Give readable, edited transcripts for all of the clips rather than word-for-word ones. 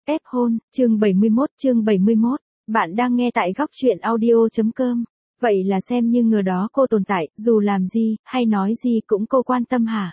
Ép hôn, chương 71, bạn đang nghe tại góc truyện audio.com. Vậy là xem như người đó cô tồn tại, dù làm gì, hay nói gì cũng cô quan tâm hả?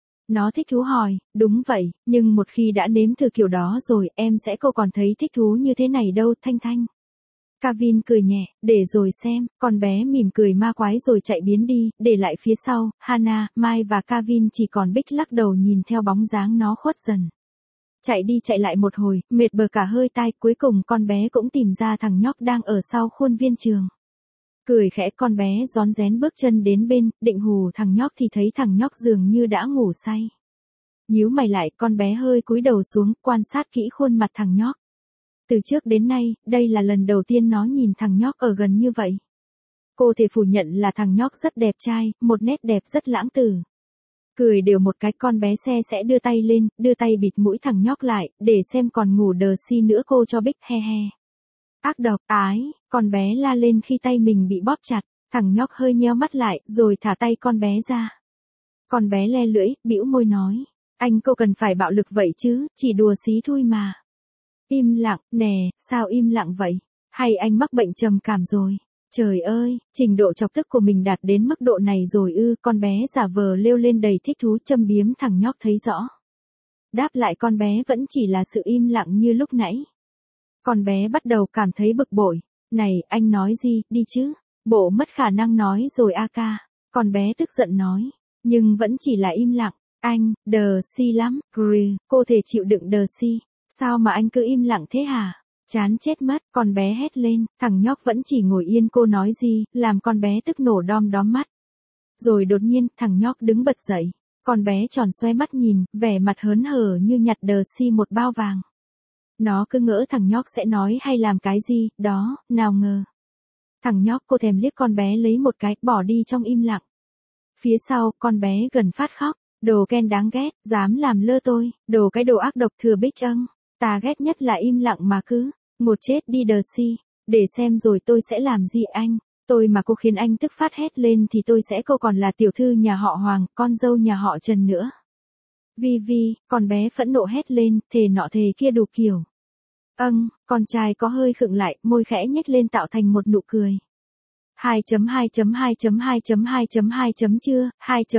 Nó thích thú hỏi, đúng vậy, nhưng một khi đã nếm thử kiểu đó rồi, em sẽ cô còn thấy thích thú như thế này đâu, Thanh Thanh. Kevin cười nhẹ, để rồi xem, con bé mỉm cười ma quái rồi chạy biến đi, để lại phía sau, Hannah, Mai và Kevin chỉ còn Bích lắc đầu nhìn theo bóng dáng nó khuất dần. Chạy đi chạy lại một hồi, mệt bờ cả hơi tai, cuối cùng con bé cũng tìm ra thằng nhóc đang ở sau khuôn viên trường. Cười khẽ con bé rón rén bước chân đến bên, định hù thằng nhóc thì thấy thằng nhóc dường như đã ngủ say. Nhíu mày lại, con bé hơi cúi đầu xuống, quan sát kỹ khuôn mặt thằng nhóc. Từ trước đến nay, đây là lần đầu tiên nó nhìn thằng nhóc ở gần như vậy. Cô thể phủ nhận là thằng nhóc rất đẹp trai, một nét đẹp rất lãng tử. Cười đều một cái, con bé sẽ đưa tay lên, đưa tay bịt mũi thằng nhóc lại, để xem còn ngủ đờ si nữa cô cho Bích, he he. Ác độc, ái, con bé la lên khi tay mình bị bóp chặt, thằng nhóc hơi nheo mắt lại, rồi thả tay con bé ra. Con bé le lưỡi, bĩu môi nói, anh cô cần phải bạo lực vậy chứ, chỉ đùa xí thôi mà. Im lặng, nè, sao im lặng vậy? Hay anh mắc bệnh trầm cảm rồi? Trời ơi, trình độ chọc tức của mình đạt đến mức độ này rồi ư, con bé giả vờ lêu lên đầy thích thú châm biếm thằng nhóc thấy rõ. Đáp lại con bé vẫn chỉ là sự im lặng như lúc nãy. Con bé bắt đầu cảm thấy bực bội. Này, anh nói gì, đi chứ? Bộ mất khả năng nói rồi a ca. Con bé tức giận nói. Nhưng vẫn chỉ là im lặng. Anh, đờ si lắm, cô thể chịu đựng đờ si. Sao mà anh cứ im lặng thế hả? Chán chết mất, con bé hét lên, thằng nhóc vẫn chỉ ngồi yên cô nói gì, làm con bé tức nổ đom đóm mắt. Rồi đột nhiên, thằng nhóc đứng bật dậy. Con bé tròn xoe mắt nhìn, vẻ mặt hớn hở như nhặt đờ si một bao vàng. Nó cứ ngỡ thằng nhóc sẽ nói hay làm cái gì, đó, nào ngờ. Thằng nhóc cô thèm liếc con bé lấy một cái, bỏ đi trong im lặng. Phía sau, con bé gần phát khóc, đồ Ken đáng ghét, dám làm lơ tôi, đồ cái đồ ác độc thừa Bích âng. Ta ghét nhất là im lặng mà cứ, một chết đi đờ si, để xem rồi tôi sẽ làm gì anh, tôi mà cô khiến anh tức phát hét lên thì tôi sẽ cô còn là tiểu thư nhà họ Hoàng, con dâu nhà họ Trần nữa. Vi, con bé phẫn nộ hét lên, thề nọ thề kia đủ kiểu. Con trai có hơi khựng lại, môi khẽ nhếch lên tạo thành một nụ cười. 2.2.2.2.2.2 chưa,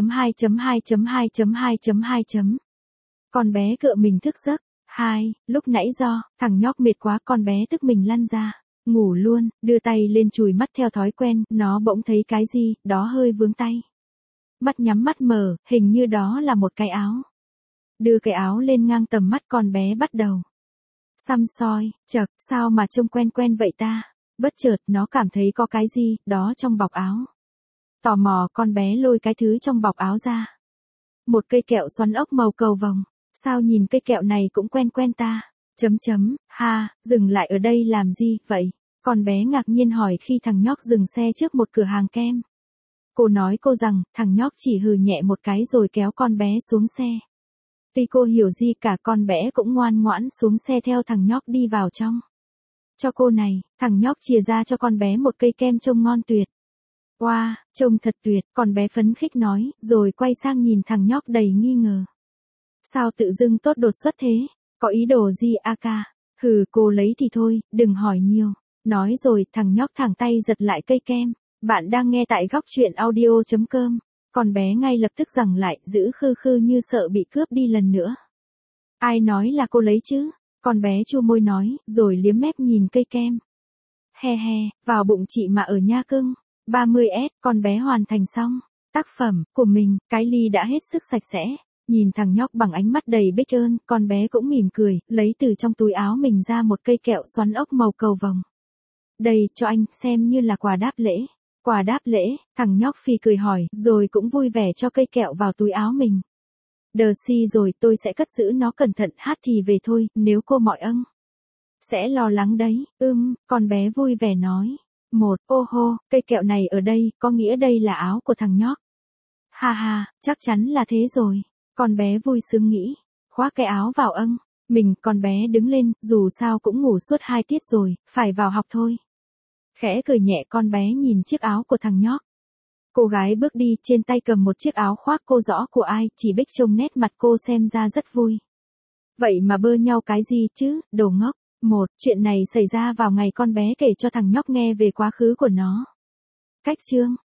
2.2.2.2.2. Con bé cựa mình thức giấc. Lúc nãy do, thằng nhóc mệt quá con bé tức mình lăn ra, ngủ luôn, đưa tay lên chùi mắt theo thói quen, nó bỗng thấy cái gì, đó hơi vướng tay. Mắt nhắm mắt mở, hình như đó là một cái áo. Đưa cái áo lên ngang tầm mắt con bé bắt đầu. Xăm soi, chậc, sao mà trông quen quen vậy ta? Bất chợt nó cảm thấy có cái gì, đó trong bọc áo. Tò mò con bé lôi cái thứ trong bọc áo ra. Một cây kẹo xoắn ốc màu cầu vồng. Sao nhìn cây kẹo này cũng quen quen ta? Dừng lại ở đây làm gì vậy? Con bé ngạc nhiên hỏi khi thằng nhóc dừng xe trước một cửa hàng kem. Cô nói cô rằng, thằng nhóc chỉ hừ nhẹ một cái rồi kéo con bé xuống xe. Tuy cô hiểu gì cả con bé cũng ngoan ngoãn xuống xe theo thằng nhóc đi vào trong. Cho cô này, thằng nhóc chìa ra cho con bé một cây kem trông ngon tuyệt. Wow, trông thật tuyệt, con bé phấn khích nói, rồi quay sang nhìn thằng nhóc đầy nghi ngờ. Sao tự dưng tốt đột xuất thế? Có ý đồ gì a ca? Hừ, cô lấy thì thôi, đừng hỏi nhiều. Nói rồi, thằng nhóc thẳng tay giật lại cây kem. Bạn đang nghe tại góc truyện audio.com. Con bé ngay lập tức giằng lại, giữ khư khư như sợ bị cướp đi lần nữa. Ai nói là cô lấy chứ? Con bé chu môi nói, rồi liếm mép nhìn cây kem. He, vào bụng chị mà ở nha cưng. 30S, con bé hoàn thành xong. Tác phẩm của mình, cái ly đã hết sức sạch sẽ. Nhìn thằng nhóc bằng ánh mắt đầy biết ơn, con bé cũng mỉm cười, lấy từ trong túi áo mình ra một cây kẹo xoắn ốc màu cầu vồng. Đây, cho anh, xem như là quà đáp lễ. Quà đáp lễ, thằng nhóc phì cười hỏi, rồi cũng vui vẻ cho cây kẹo vào túi áo mình. Đờ si rồi, tôi sẽ cất giữ nó cẩn thận, hát thì về thôi, nếu cô mọi sẽ lo lắng đấy, con bé vui vẻ nói. Ô hô, cây kẹo này ở đây, có nghĩa đây là áo của thằng nhóc. Ha, chắc chắn là thế rồi. Con bé vui sướng nghĩ, khoác cái áo vào con bé đứng lên, dù sao cũng ngủ suốt 2 tiết rồi, phải vào học thôi. Khẽ cười nhẹ con bé nhìn chiếc áo của thằng nhóc. Cô gái bước đi, trên tay cầm một chiếc áo khoác cô rõ của ai, chỉ Bích trông nét mặt cô xem ra rất vui. Vậy mà bơ nhau cái gì chứ, đồ ngốc. Chuyện này xảy ra vào ngày con bé kể cho thằng nhóc nghe về quá khứ của nó. Cách chương